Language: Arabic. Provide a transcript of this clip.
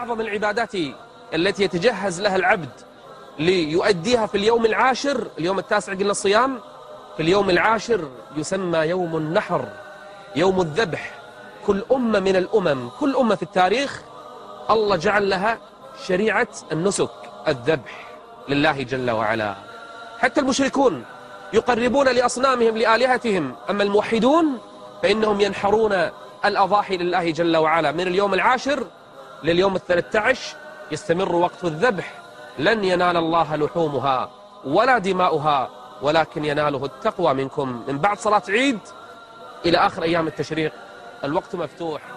أعظم العبادات التي يتجهز لها العبد ليؤديها في اليوم العاشر. اليوم التاسع قلنا الصيام، في اليوم العاشر يسمى يوم النحر، يوم الذبح. كل أمة من الأمم، كل أمة في التاريخ الله جعل لها شريعة النسك، الذبح لله جل وعلا. حتى المشركون يقربون لأصنامهم لآلهتهم، أما الموحدون فإنهم ينحرون الأضاحي لله جل وعلا. من اليوم العاشر لليوم 13 يستمر وقت الذبح. لن ينال الله لحومها ولا دماؤها ولكن يناله التقوى منكم. من بعد صلاة عيد إلى آخر أيام التشريق الوقت مفتوح.